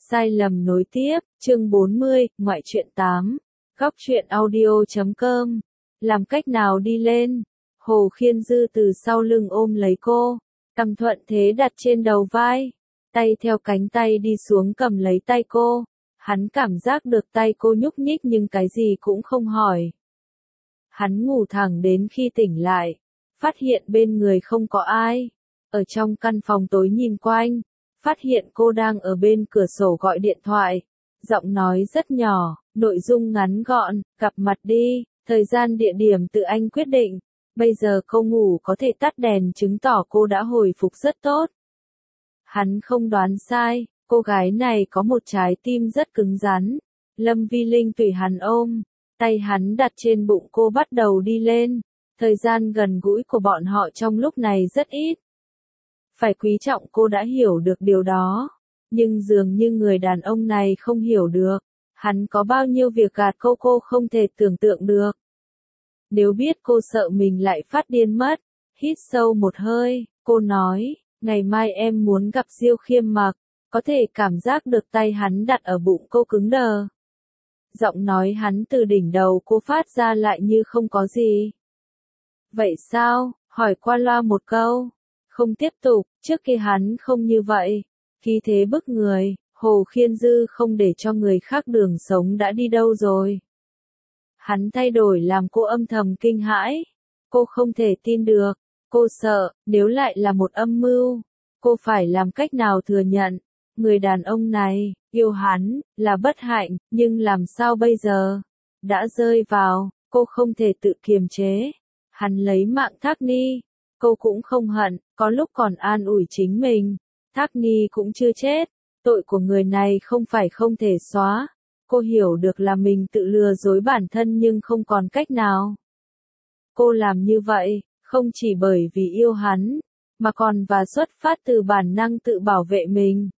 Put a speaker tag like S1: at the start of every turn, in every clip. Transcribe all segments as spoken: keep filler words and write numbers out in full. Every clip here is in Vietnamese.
S1: Sai lầm nối tiếp, chương bốn mươi, ngoại truyện tám. Góc truyện audio chấm com. Làm cách nào đi lên? Hồ Khiên Dư từ sau lưng ôm lấy cô, cầm thuận thế đặt trên đầu vai, tay theo cánh tay đi xuống cầm lấy tay cô. Hắn cảm giác được tay cô nhúc nhích nhưng cái gì cũng không hỏi. Hắn ngủ thẳng đến khi tỉnh lại, phát hiện bên người không có ai. Ở trong căn phòng tối nhìn quanh, phát hiện cô đang ở bên cửa sổ gọi điện thoại. Giọng nói rất nhỏ, nội dung ngắn gọn, gặp mặt đi, thời gian địa điểm tự anh quyết định. Bây giờ cô ngủ có thể tắt đèn chứng tỏ cô đã hồi phục rất tốt. Hắn không đoán sai, cô gái này có một trái tim rất cứng rắn. Lâm Vi Linh tùy hắn ôm, tay hắn đặt trên bụng cô bắt đầu đi lên. Thời gian gần gũi của bọn họ trong lúc này rất ít. Phải quý trọng cô đã hiểu được điều đó. Nhưng dường như người đàn ông này không hiểu được. Hắn có bao nhiêu việc gạt cô cô không thể tưởng tượng được. Nếu biết cô sợ mình lại phát điên mất. Hít sâu một hơi, cô nói, ngày mai em muốn gặp Diêu Khiêm Mặc. Có thể cảm giác được tay hắn đặt ở bụng cô cứng đờ. Giọng nói hắn từ đỉnh đầu cô phát ra lại như không có gì. Vậy sao? Hỏi qua loa một câu. Không tiếp tục, trước kia hắn không như vậy. Khí thế bức người, Hồ Khiên Dư không để cho người khác đường sống đã đi đâu rồi. Hắn thay đổi làm cô âm thầm kinh hãi. Cô không thể tin được. Cô sợ, nếu lại là một âm mưu, cô phải làm cách nào thừa nhận. Người đàn ông này, yêu hắn, là bất hạnh, nhưng làm sao bây giờ? Đã rơi vào, cô không thể tự kiềm chế. Hắn lấy mạng Thác Ni. Cô cũng không hận, có lúc còn an ủi chính mình. Thác Ni cũng chưa chết. Tội của người này không phải không thể xóa. Cô hiểu được là mình tự lừa dối bản thân nhưng không còn cách nào. Cô làm như vậy, không chỉ bởi vì yêu hắn, mà còn và xuất phát từ bản năng tự bảo vệ mình.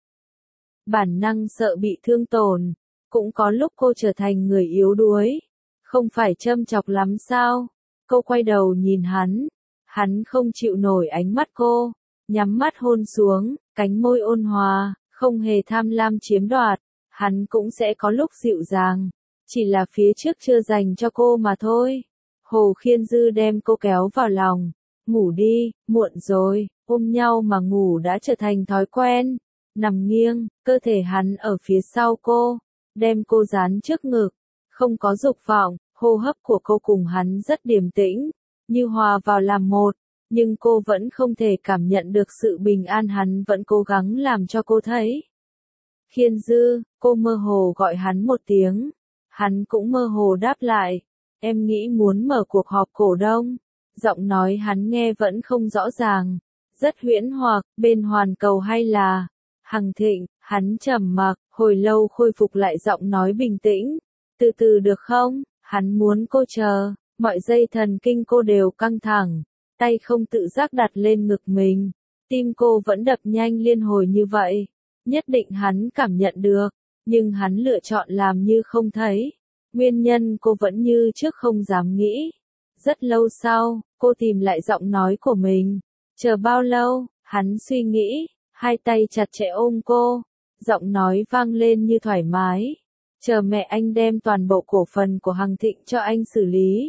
S1: Bản năng sợ bị thương tổn. Cũng có lúc cô trở thành người yếu đuối. Không phải châm chọc lắm sao? Cô quay đầu nhìn hắn. Hắn không chịu nổi ánh mắt cô. Nhắm mắt hôn xuống, cánh môi ôn hòa, không hề tham lam chiếm đoạt. Hắn cũng sẽ có lúc dịu dàng. Chỉ là phía trước chưa dành cho cô mà thôi. Hồ Khiên Dư đem cô kéo vào lòng. Ngủ đi, muộn rồi. Ôm nhau mà ngủ đã trở thành thói quen. Nằm nghiêng, cơ thể hắn ở phía sau cô. Đem cô dán trước ngực. Không có dục vọng, hô hấp của cô cùng hắn rất điềm tĩnh. Như hòa vào làm một. Nhưng cô vẫn không thể cảm nhận được sự bình an hắn vẫn cố gắng làm cho cô thấy. Khiên Dư, cô mơ hồ gọi hắn một tiếng. Hắn cũng mơ hồ đáp lại. Em nghĩ muốn mở cuộc họp cổ đông. Giọng nói hắn nghe vẫn không rõ ràng. Rất huyễn hoặc, bên Hoàn Cầu hay là Hằng Thịnh. Hắn trầm mặc, hồi lâu khôi phục lại giọng nói bình tĩnh. Từ từ được không? Hắn muốn cô chờ. Mọi dây thần kinh cô đều căng thẳng. Tay không tự giác đặt lên ngực mình. Tim cô vẫn đập nhanh liên hồi như vậy. Nhất định hắn cảm nhận được. Nhưng hắn lựa chọn làm như không thấy. Nguyên nhân cô vẫn như trước không dám nghĩ. Rất lâu sau, cô tìm lại giọng nói của mình. Chờ bao lâu? Hắn suy nghĩ. Hai tay chặt chẽ ôm cô. Giọng nói vang lên như thoải mái. Chờ mẹ anh đem toàn bộ cổ phần của Hằng Thịnh cho anh xử lý.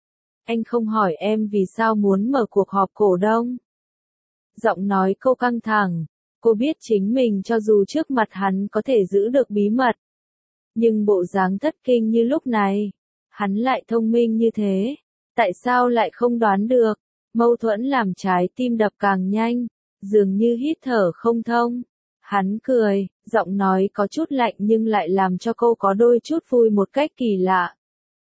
S1: Anh không hỏi em vì sao muốn mở cuộc họp cổ đông. Giọng nói cô căng thẳng. Cô biết chính mình cho dù trước mặt hắn có thể giữ được bí mật. Nhưng bộ dáng thất kinh như lúc này. Hắn lại thông minh như thế. Tại sao lại không đoán được? Mâu thuẫn làm trái tim đập càng nhanh. Dường như hít thở không thông. Hắn cười, giọng nói có chút lạnh nhưng lại làm cho cô có đôi chút vui một cách kỳ lạ.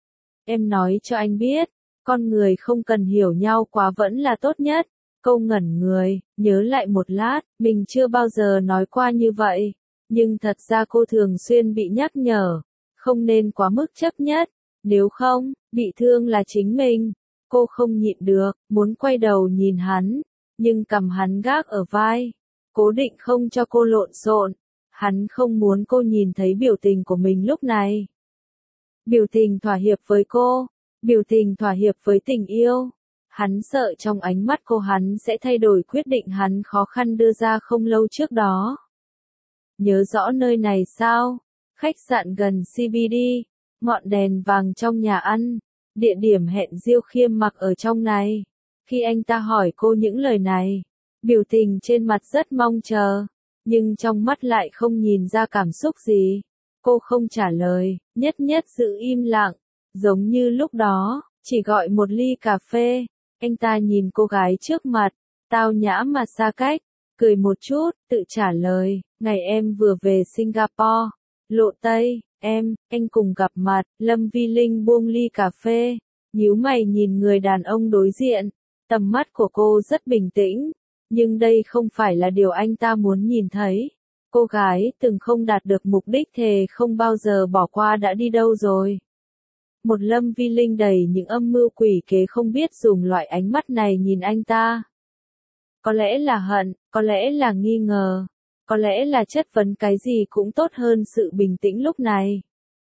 S1: Em nói cho anh biết. Con người không cần hiểu nhau quá vẫn là tốt nhất. Cô ngẩn người, nhớ lại một lát, mình chưa bao giờ nói qua như vậy. Nhưng thật ra cô thường xuyên bị nhắc nhở. Không nên quá mức chấp nhất. Nếu không, bị thương là chính mình. Cô không nhịn được, muốn quay đầu nhìn hắn. Nhưng cầm hắn gác ở vai. Cố định không cho cô lộn xộn. Hắn không muốn cô nhìn thấy biểu tình của mình lúc này. Biểu tình thỏa hiệp với cô. Biểu tình thỏa hiệp với tình yêu. Hắn sợ trong ánh mắt cô hắn sẽ thay đổi quyết định hắn khó khăn đưa ra không lâu trước đó. nhớ rõ nơi này sao? Khách sạn gần xê bê đê, ngọn đèn vàng trong nhà ăn, địa điểm hẹn Diêu Khiêm mặc ở trong này. Khi anh ta hỏi cô những lời này, biểu tình trên mặt rất mong chờ, nhưng trong mắt lại không nhìn ra cảm xúc gì. Cô không trả lời, nhất nhất giữ im lặng, giống như lúc đó, chỉ gọi một ly cà phê. Anh ta nhìn cô gái trước mặt, tao nhã mà xa cách, cười một chút, tự trả lời, ngày em vừa về Singapore, Lộ Tây, em, anh cùng gặp mặt. Lâm Vi Linh buông ly cà phê, nhíu mày nhìn người đàn ông đối diện, tầm mắt của cô rất bình tĩnh, nhưng đây không phải là điều anh ta muốn nhìn thấy. Cô gái từng không đạt được mục đích thề không bao giờ bỏ qua đã đi đâu rồi. Một Lâm Vi Linh đầy những âm mưu quỷ kế không biết dùng loại ánh mắt này nhìn anh ta. Có lẽ là hận, có lẽ là nghi ngờ, có lẽ là chất vấn, cái gì cũng tốt hơn sự bình tĩnh lúc này.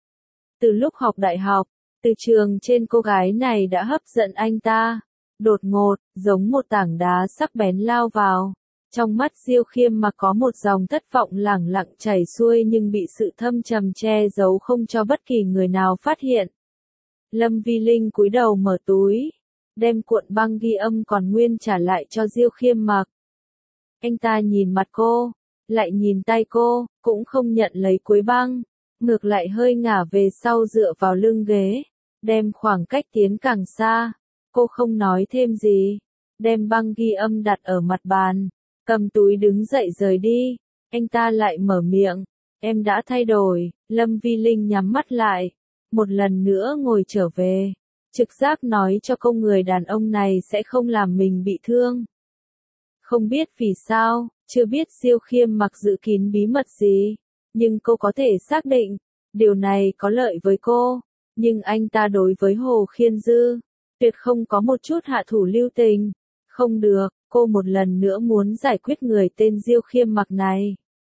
S1: Từ lúc học đại học, từ trường trên cô gái này đã hấp dẫn anh ta. Đột ngột, giống một tảng đá sắc bén lao vào. Trong mắt Diêu Khiêm mà có một dòng thất vọng lẳng lặng chảy xuôi nhưng bị sự thâm trầm che giấu không cho bất kỳ người nào phát hiện. Lâm Vi Linh cúi đầu mở túi, đem cuộn băng ghi âm còn nguyên trả lại cho Diêu Khiêm mặc. Anh ta nhìn mặt cô, lại nhìn tay cô, cũng không nhận lấy cuối băng, ngược lại hơi ngả về sau dựa vào lưng ghế, đem khoảng cách tiến càng xa. Cô không nói thêm gì, đem băng ghi âm đặt ở mặt bàn, cầm túi đứng dậy rời đi. Anh ta lại mở miệng, em đã thay đổi. Lâm Vi Linh nhắm mắt lại, một lần nữa ngồi trở về. Trực giác nói cho cô người đàn ông này sẽ không làm mình bị thương. Không biết vì sao, chưa biết Diêu Khiêm mặc giữ kín bí mật gì, nhưng cô có thể xác định, điều này có lợi với cô. Nhưng anh ta đối với Hồ Khiên Dư, tuyệt không có một chút hạ thủ lưu tình. Không được, cô một lần nữa muốn giải quyết người tên Diêu Khiêm mặc này.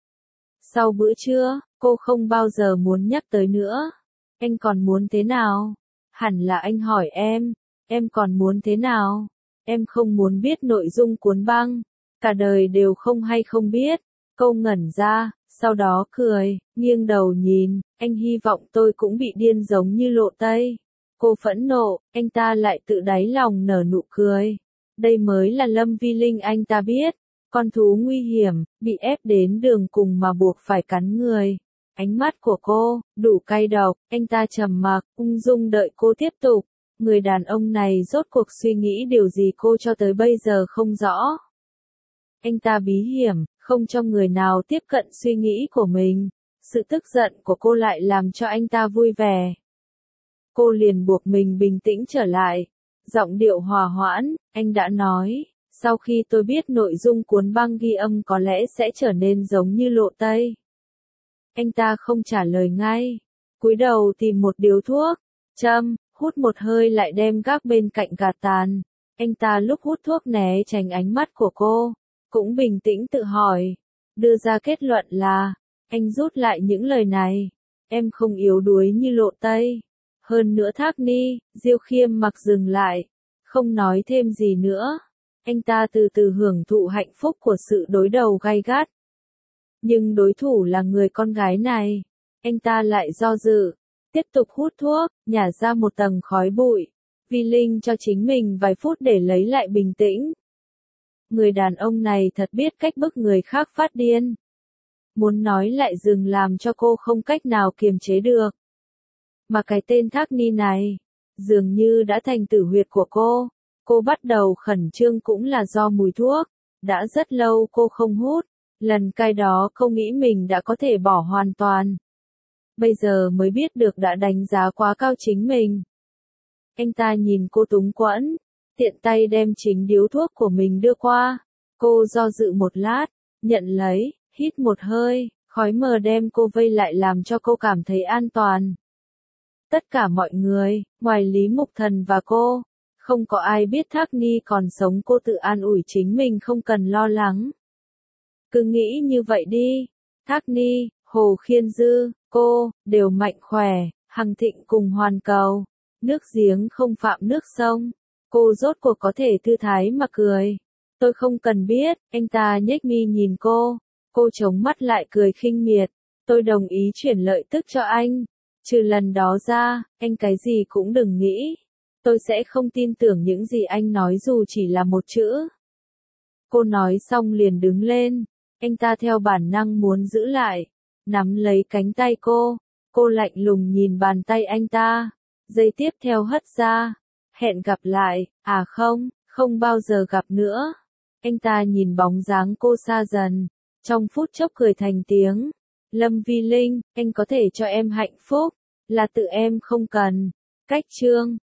S1: Sau bữa trưa, cô không bao giờ muốn nhắc tới nữa. Anh còn muốn thế nào? Hẳn là anh hỏi em, em còn muốn thế nào? Em không muốn biết nội dung cuốn băng, cả đời đều không hay không biết. Cô ngẩn ra, sau đó cười, nghiêng đầu nhìn, anh hy vọng tôi cũng bị điên giống như Lộ Tây. Cô phẫn nộ, anh ta lại tự đáy lòng nở nụ cười. Đây mới là Lâm Vi Linh anh ta biết, con thú nguy hiểm, bị ép đến đường cùng mà buộc phải cắn người. Ánh mắt của cô, đủ cay độc, anh ta trầm mặc, ung dung đợi cô tiếp tục. Người đàn ông này rốt cuộc suy nghĩ điều gì cô cho tới bây giờ không rõ. Anh ta bí hiểm, không cho người nào tiếp cận suy nghĩ của mình. Sự tức giận của cô lại làm cho anh ta vui vẻ. Cô liền buộc mình bình tĩnh trở lại. Giọng điệu hòa hoãn, anh đã nói, sau khi tôi biết nội dung cuốn băng ghi âm có lẽ sẽ trở nên giống như Lộ Tây. Anh ta không trả lời ngay, cúi đầu tìm một điếu thuốc, châm, hút một hơi lại đem gác bên cạnh gạt tàn. Anh ta lúc hút thuốc né tránh ánh mắt của cô, cũng bình tĩnh tự hỏi, đưa ra kết luận là, anh rút lại những lời này, em không yếu đuối như Lộ Tây. Hơn nữa Thác Ni, Diêu Khiêm mặc dừng lại, không nói thêm gì nữa. Anh ta từ từ hưởng thụ hạnh phúc của sự đối đầu gay gắt. Nhưng đối thủ là người con gái này. Anh ta lại do dự, tiếp tục hút thuốc, nhả ra một tầng khói bụi. Vi Linh cho chính mình vài phút để lấy lại bình tĩnh. Người đàn ông này thật biết cách bức người khác phát điên. Muốn nói lại dừng làm cho cô không cách nào kiềm chế được. Mà cái tên Thác Ni này, dường như đã thành tử huyệt của cô. Cô bắt đầu khẩn trương cũng là do mùi thuốc. Đã rất lâu cô không hút. Lần cai đó cô nghĩ mình đã có thể bỏ hoàn toàn. Bây giờ mới biết được đã đánh giá quá cao chính mình. Anh ta nhìn cô túng quẫn, tiện tay đem chính điếu thuốc của mình đưa qua. Cô do dự một lát, nhận lấy, hít một hơi, khói mờ đem cô vây lại làm cho cô cảm thấy an toàn. Tất cả mọi người, ngoài Lý Mục Thần và cô, không có ai biết Thác Ni còn sống. Cô tự an ủi chính mình không cần lo lắng. Cứ nghĩ như vậy đi, Thác Ni, Hồ Khiên Dư, cô, đều mạnh khỏe, hằng thịnh cùng hoàn cầu. Nước giếng không phạm nước sông. Cô rốt cuộc có thể thư thái mà cười. Tôi không cần biết, anh ta nhếch mi nhìn cô. Cô chống mắt lại cười khinh miệt. Tôi đồng ý chuyển lợi tức cho anh. Trừ lần đó ra, anh cái gì cũng đừng nghĩ. Tôi sẽ không tin tưởng những gì anh nói dù chỉ là một chữ. Cô nói xong liền đứng lên. Anh ta theo bản năng muốn giữ lại. Nắm lấy cánh tay cô. Cô lạnh lùng nhìn bàn tay anh ta. Giây tiếp theo hất ra. Hẹn gặp lại, à không, không bao giờ gặp nữa. Anh ta nhìn bóng dáng cô xa dần. Trong phút chốc cười thành tiếng. Lâm Vi Linh, anh có thể cho em hạnh phúc. Là tự em không cần. Cách chương.